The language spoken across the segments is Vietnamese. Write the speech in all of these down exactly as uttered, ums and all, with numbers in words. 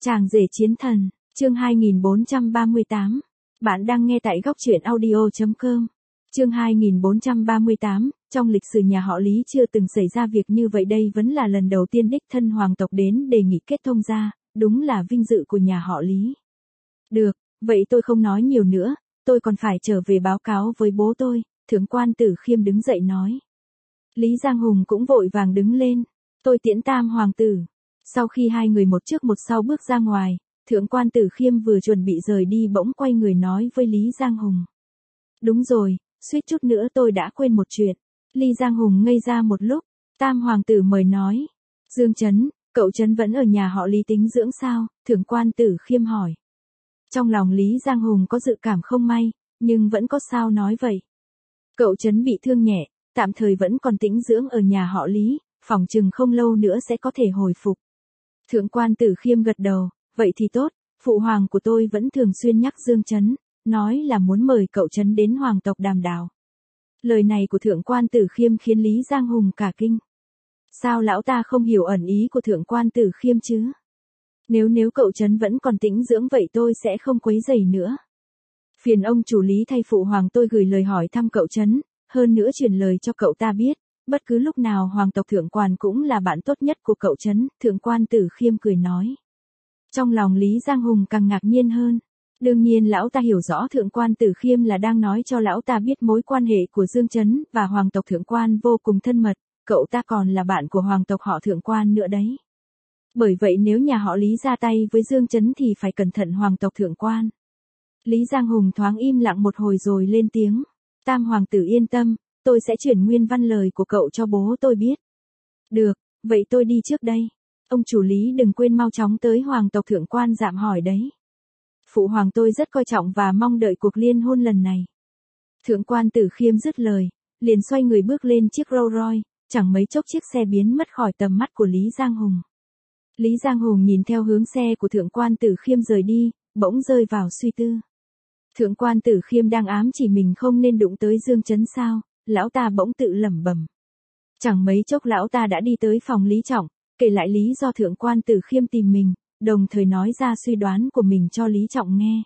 Chàng rể chiến thần, chương hai nghìn bốn trăm ba mươi tám. Bạn đang nghe tại góc truyện audio chấm com. Chương hai nghìn bốn trăm ba mươi tám, trong lịch sử nhà họ Lý chưa từng xảy ra việc như vậy, đây vẫn là lần đầu tiên đích thân hoàng tộc đến đề nghị kết thông gia, đúng là vinh dự của nhà họ Lý. Được, vậy tôi không nói nhiều nữa, tôi còn phải trở về báo cáo với bố tôi, Thượng quan Tử Khiêm đứng dậy nói. Lý Giang Hùng cũng vội vàng đứng lên, tôi tiễn tam hoàng tử. Sau khi hai người một trước một sau bước ra ngoài, Thượng quan Tử Khiêm vừa chuẩn bị rời đi bỗng quay người nói với Lý Giang Hùng. Đúng rồi, suýt chút nữa tôi đã quên một chuyện. Lý Giang Hùng ngây ra một lúc, tam hoàng tử mời nói. Dương Chấn, cậu Chấn vẫn ở nhà họ Lý tính dưỡng sao? Thượng quan Tử Khiêm hỏi. Trong lòng Lý Giang Hùng có dự cảm không may, nhưng vẫn có sao nói vậy. Cậu Chấn bị thương nhẹ, tạm thời vẫn còn tĩnh dưỡng ở nhà họ Lý, phỏng chừng không lâu nữa sẽ có thể hồi phục. Thượng quan Tử Khiêm gật đầu, vậy thì tốt, phụ hoàng của tôi vẫn thường xuyên nhắc Dương Chấn, nói là muốn mời cậu Chấn đến hoàng tộc đàm đạo. Lời này của Thượng quan Tử Khiêm khiến Lý Giang Hùng cả kinh. Sao lão ta không hiểu ẩn ý của Thượng quan Tử Khiêm chứ? Nếu nếu cậu Chấn vẫn còn tĩnh dưỡng vậy tôi sẽ không quấy rầy nữa. Phiền ông chủ Lý thay phụ hoàng tôi gửi lời hỏi thăm cậu Chấn, hơn nữa truyền lời cho cậu ta biết, bất cứ lúc nào hoàng tộc Thượng quan cũng là bạn tốt nhất của cậu Chấn, Thượng quan Tử Khiêm cười nói. Trong lòng Lý Giang Hùng càng ngạc nhiên hơn. Đương nhiên lão ta hiểu rõ Thượng quan Tử Khiêm là đang nói cho lão ta biết mối quan hệ của Dương Chấn và hoàng tộc Thượng quan vô cùng thân mật, cậu ta còn là bạn của hoàng tộc họ Thượng quan nữa đấy. Bởi vậy nếu nhà họ Lý ra tay với Dương Chấn thì phải cẩn thận hoàng tộc Thượng quan. Lý Giang Hùng thoáng im lặng một hồi rồi lên tiếng. Tam hoàng tử yên tâm, tôi sẽ chuyển nguyên văn lời của cậu cho bố tôi biết. Được, vậy tôi đi trước đây. Ông chủ Lý đừng quên mau chóng tới hoàng tộc Thượng quan dạm hỏi đấy. Phụ hoàng tôi rất coi trọng và mong đợi cuộc liên hôn lần này. Thượng quan Tử Khiêm dứt lời, liền xoay người bước lên chiếc Rolls Royce, chẳng mấy chốc chiếc xe biến mất khỏi tầm mắt của Lý Giang Hùng. Lý Giang Hùng nhìn theo hướng xe của Thượng quan Tử Khiêm rời đi, bỗng rơi vào suy tư. Thượng quan Tử Khiêm đang ám chỉ mình không nên đụng tới Dương Chấn sao? Lão ta bỗng tự lẩm bẩm. Chẳng mấy chốc lão ta đã đi tới phòng Lý Trọng, kể lại lý do Thượng quan Tử Khiêm tìm mình, đồng thời nói ra suy đoán của mình cho Lý Trọng nghe.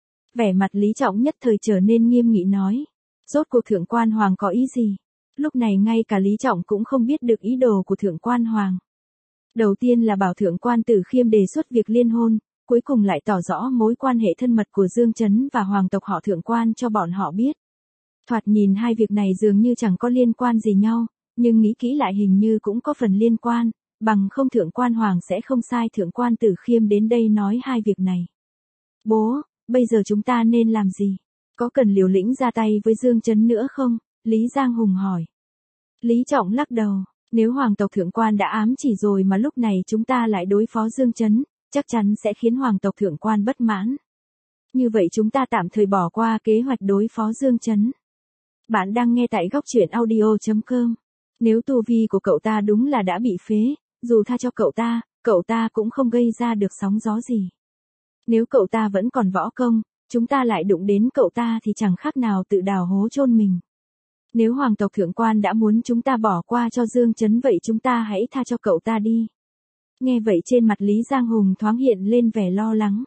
Vẻ mặt Lý Trọng nhất thời trở nên nghiêm nghị nói. Rốt cuộc Thượng quan Hoàng có ý gì? Lúc này ngay cả Lý Trọng cũng không biết được ý đồ của Thượng quan Hoàng. Đầu tiên là bảo Thượng quan Tử Khiêm đề xuất việc liên hôn, cuối cùng lại tỏ rõ mối quan hệ thân mật của Dương Chấn và hoàng tộc họ Thượng quan cho bọn họ biết. Thoạt nhìn hai việc này dường như chẳng có liên quan gì nhau, nhưng nghĩ kỹ lại hình như cũng có phần liên quan, bằng không Thượng quan Hoàng sẽ không sai Thượng quan Tử Khiêm đến đây nói hai việc này. Bố, bây giờ chúng ta nên làm gì? Có cần liều lĩnh ra tay với Dương Chấn nữa không? Lý Giang Hùng hỏi. Lý Trọng lắc đầu, nếu hoàng tộc Thượng quan đã ám chỉ rồi mà lúc này chúng ta lại đối phó Dương Chấn, chắc chắn sẽ khiến hoàng tộc Thượng quan bất mãn. Như vậy chúng ta tạm thời bỏ qua kế hoạch đối phó Dương Chấn. Bạn đang nghe tại góc truyện audio chấm com. Nếu tu vi của cậu ta đúng là đã bị phế, dù tha cho cậu ta, cậu ta cũng không gây ra được sóng gió gì. Nếu cậu ta vẫn còn võ công, chúng ta lại đụng đến cậu ta thì chẳng khác nào tự đào hố chôn mình. Nếu hoàng tộc Thượng quan đã muốn chúng ta bỏ qua cho Dương Chấn vậy chúng ta hãy tha cho cậu ta đi. Nghe vậy trên mặt Lý Giang Hùng thoáng hiện lên vẻ lo lắng.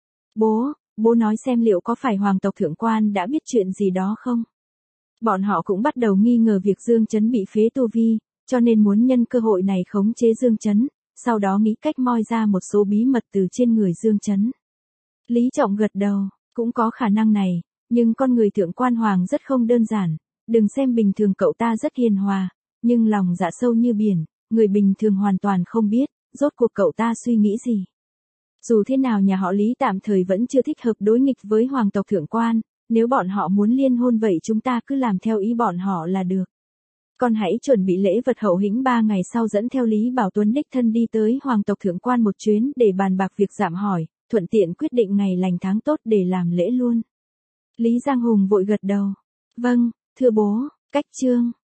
Bố, bố nói xem liệu có phải hoàng tộc Thượng quan đã biết chuyện gì đó không? Bọn họ cũng bắt đầu nghi ngờ việc Dương Chấn bị phế tu vi, cho nên muốn nhân cơ hội này khống chế Dương Chấn, sau đó nghĩ cách moi ra một số bí mật từ trên người Dương Chấn. Lý Trọng gật đầu, cũng có khả năng này, nhưng con người Thượng quan Hoàng rất không đơn giản, đừng xem bình thường cậu ta rất hiền hòa, nhưng lòng dạ sâu như biển, người bình thường hoàn toàn không biết, rốt cuộc cậu ta suy nghĩ gì. Dù thế nào nhà họ Lý tạm thời vẫn chưa thích hợp đối nghịch với hoàng tộc Thượng quan, nếu bọn họ muốn liên hôn vậy chúng ta cứ làm theo ý bọn họ là được. Con hãy chuẩn bị lễ vật hậu hĩnh ba ngày sau dẫn theo Lý Bảo Tuấn đích thân đi tới hoàng tộc Thượng quan một chuyến để bàn bạc việc giảm hỏi, thuận tiện quyết định ngày lành tháng tốt để làm lễ luôn. Lý Giang Hùng vội gật đầu. Vâng, thưa bố, cách chương.